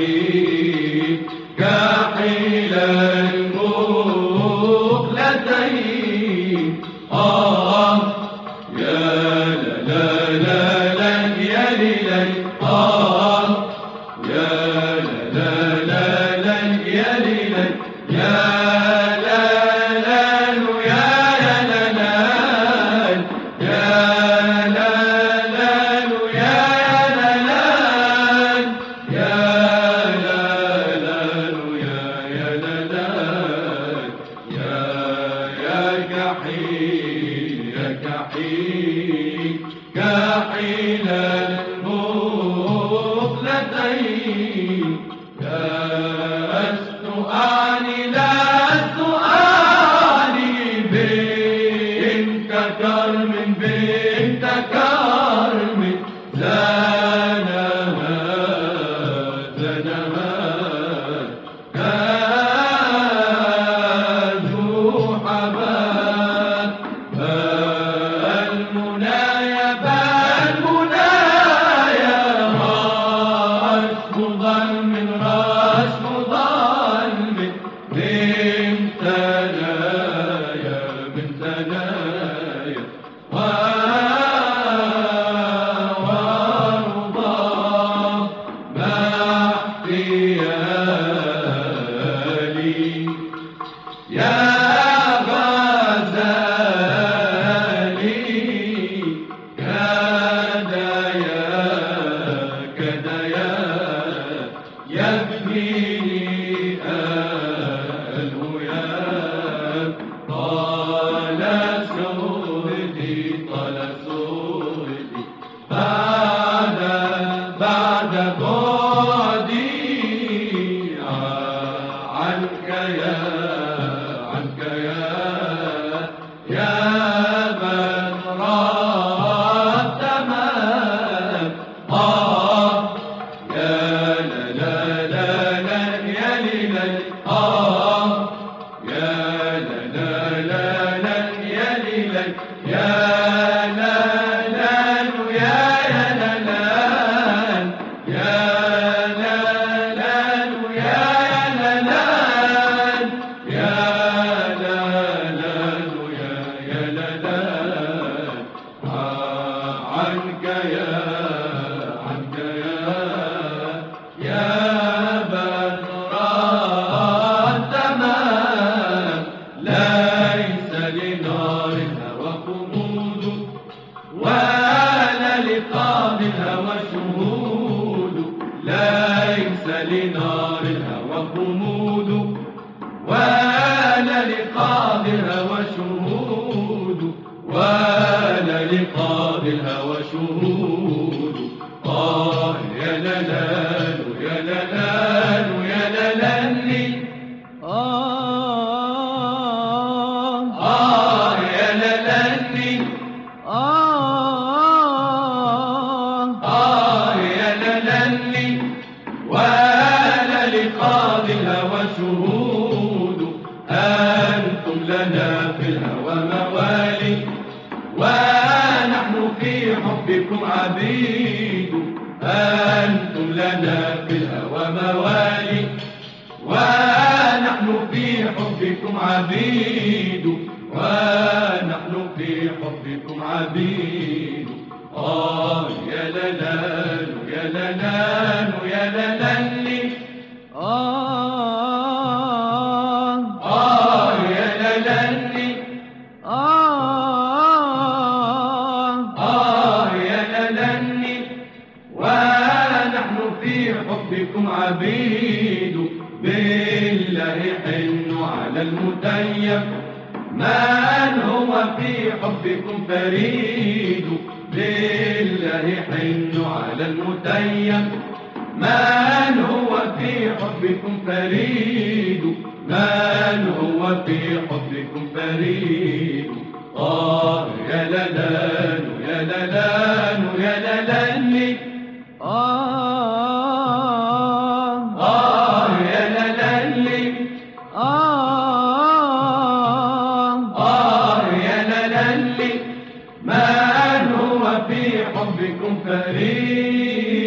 كحيل كحيل المغلتين. يا لا لا لا يا ليلى يا لا لا لا يا ليلى يا لا لا يا لا لا يا لا لا يا لا لا يا لا لا يا لا لا يا كحيل يا كحيل كحيل المغلتين. لست أعني لست أعني بنت كرم بنت كرم زانها زانها ذو حباب المنايا بالمنايا رسم ظلم رسم ظلم بنت نايا بنت نايا ورضا مع احتيالي يا غزالي كاد يا يبنيني الهيام. طال سودي طال سودي بعد بعدي عنك عنك يا من راد تمام. يا لا لا لا لا يا ليلى يا لا لا لا لا يا ليلى يا لا لا يا لا لا يا لا لا يا لا لا يا لا لا يا لا لا عنك عنك يا بدر التمام. ليس لنار الهوى خمود ولا لقاض الهوى شهود. ليس لنار الهوى خمود ولا لقاض الهوى شهود ولا لقاض الهوى شهود. يا لالان يا لالان يا لالاني يا لالاني يا لالاني ولا لقاض الهوى شهود. أنتم لنا في الهوى موالي ونحن في حبكم عبيد. أنتم لنا في الهوى موالي ونحن في حبكم عبيد ونحن في حبكم عبيد. يا لالان يا لالان يا لالاني يا لالاني يا لالاني ونحن في حبكم عبيد. بالله حنوا على المتيم من هو في حبكم فريد. بالله حنوا على المتيم من هو في حبكم فريد. من هو في حبكم فريد. يا لالان يا لالان يا لالاني يا لالاني يا لالاني من هو في حبكم فريد.